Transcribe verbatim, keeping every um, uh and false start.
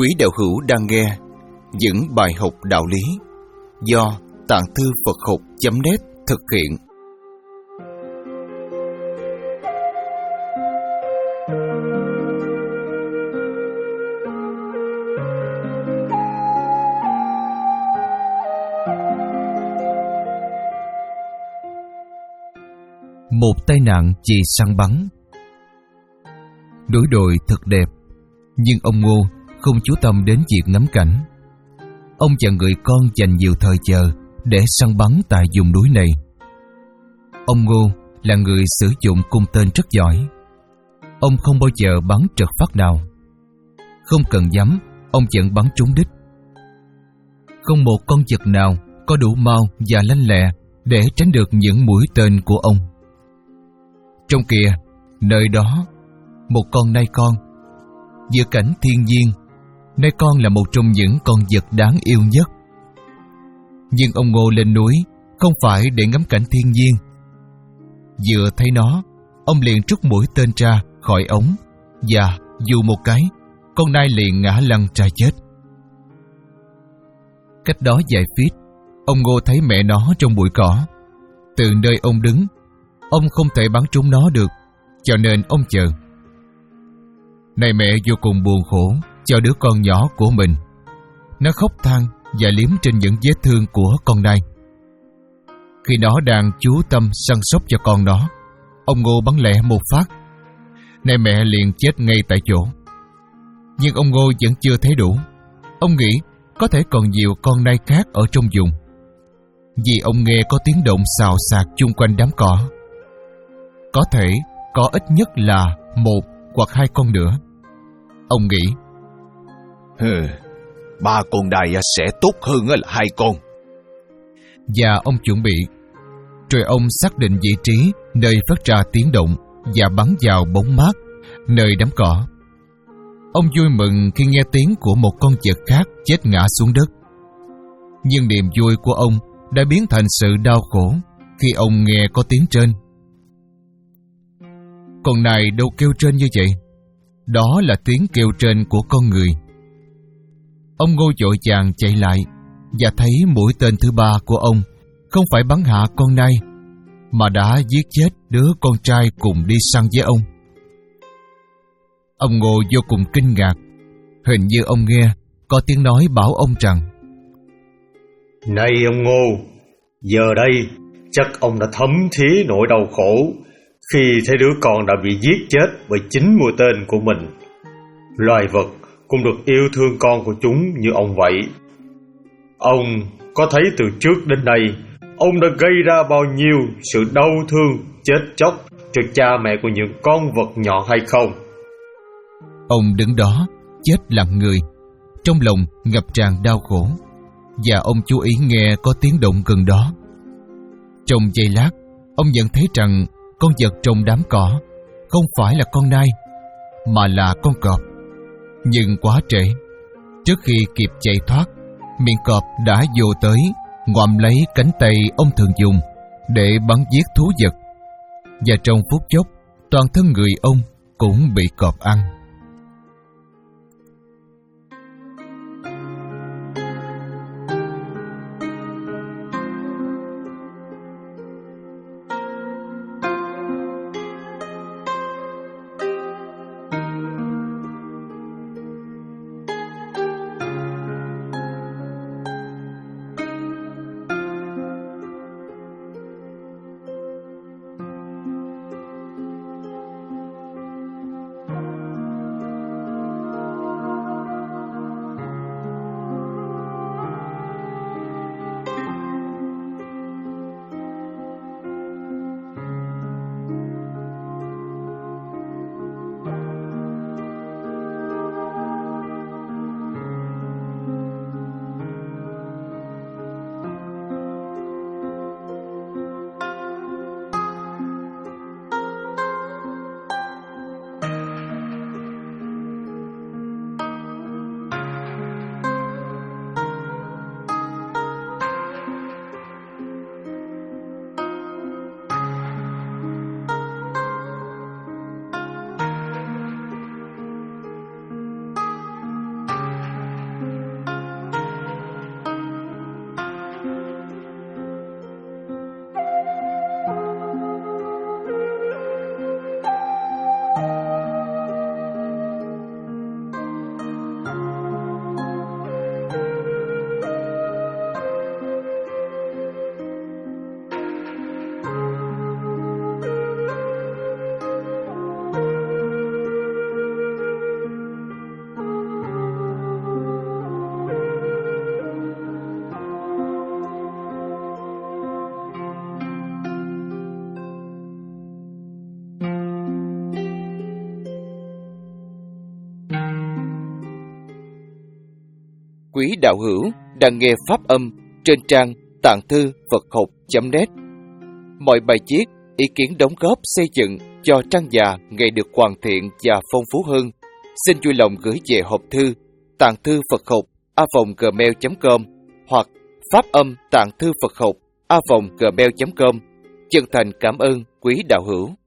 Quý đạo hữu đang nghe những bài học đạo lý do Tạng Thư Phật Học chấm net thực hiện. Một tai nạn vì săn bắn. Núi đồi thật đẹp, nhưng ông Ngô không chú tâm đến việc ngắm cảnh. Ông và người con dành nhiều thời giờ để săn bắn tại vùng núi này. Ông Ngô là người sử dụng cung tên rất giỏi. Ông không bao giờ bắn trật phát nào. Không cần nhắm, ông vẫn bắn trúng đích. Không một con vật nào có đủ mau và lanh lẹ để tránh được những mũi tên của ông. Trong kia, nơi đó, một con nai con. Giữa cảnh thiên nhiên, nai con là một trong những con vật đáng yêu nhất. Nhưng ông Ngô lên núi không phải để ngắm cảnh thiên nhiên. Vừa thấy nó, ông liền trút mũi tên ra khỏi ống, và dù một cái, con nai liền ngã lăn ra chết. Cách đó vài feet, ông Ngô thấy mẹ nó trong bụi cỏ. Từ nơi ông đứng, ông không thể bắn trúng nó được, cho nên ông chờ. Này mẹ vô cùng buồn khổ cho đứa con nhỏ của mình. Nó khóc than và liếm trên những vết thương của con nai. Khi nó đang chú tâm săn sóc cho con nó, ông Ngô bắn lẹ một phát. Này mẹ liền chết ngay tại chỗ. Nhưng ông Ngô vẫn chưa thấy đủ. Ông nghĩ có thể còn nhiều con nai khác ở trong vùng, vì ông nghe có tiếng động xào xạc chung quanh đám cỏ. Có thể có ít nhất là một hoặc hai con nữa. Ông nghĩ, Hừ, ba con này sẽ tốt hơn là hai con. Và ông chuẩn bị. Rồi ông xác định vị trí nơi phát ra tiếng động và bắn vào bóng mát nơi đám cỏ. Ông vui mừng khi nghe tiếng của một con vật khác chết ngã xuống đất. Nhưng niềm vui của ông đã biến thành sự đau khổ khi ông nghe có tiếng trên. Con này đâu kêu trên như vậy. Đó là tiếng kêu trên của con người. Ông Ngô vội vàng chạy lại và thấy mũi tên thứ ba của ông không phải bắn hạ con nai, mà đã giết chết đứa con trai cùng đi săn với ông. Ông Ngô vô cùng kinh ngạc. Hình như ông nghe có tiếng nói bảo ông rằng, Này ông Ngô, giờ đây chắc ông đã thấm thía nỗi đau khổ khi thấy đứa con đã bị giết chết bởi chính mũi tên của mình. Loài vật cũng được yêu thương con của chúng như ông vậy. Ông có thấy từ trước đến nay ông đã gây ra bao nhiêu sự đau thương, chết chóc cho cha mẹ của những con vật nhỏ hay không? Ông đứng đó chết lặng người, trong lòng ngập tràn đau khổ, và ông chú ý nghe có tiếng động gần đó. Trong giây lát, ông nhận thấy rằng con vật trong đám cỏ không phải là con nai, mà là con cọp. Nhưng quá trễ. Trước khi kịp chạy thoát, miệng cọp đã vô tới, ngoạm lấy cánh tay ông thường dùng để bắn giết thú vật. Và trong phút chốc, toàn thân người ông cũng bị cọp ăn. quý đạo hữu đang nghe pháp âm trên trang tạng thư Phật học chấm net. Mọi bài viết, ý kiến đóng góp xây dựng cho trang già ngày được hoàn thiện và phong phú hơn, xin vui lòng gửi về hộp thư tạng thư Phật học a vòng gmail chấm com hoặc pháp âm tạng thư Phật học a vòng gmail chấm com. Chân thành cảm ơn quý đạo hữu.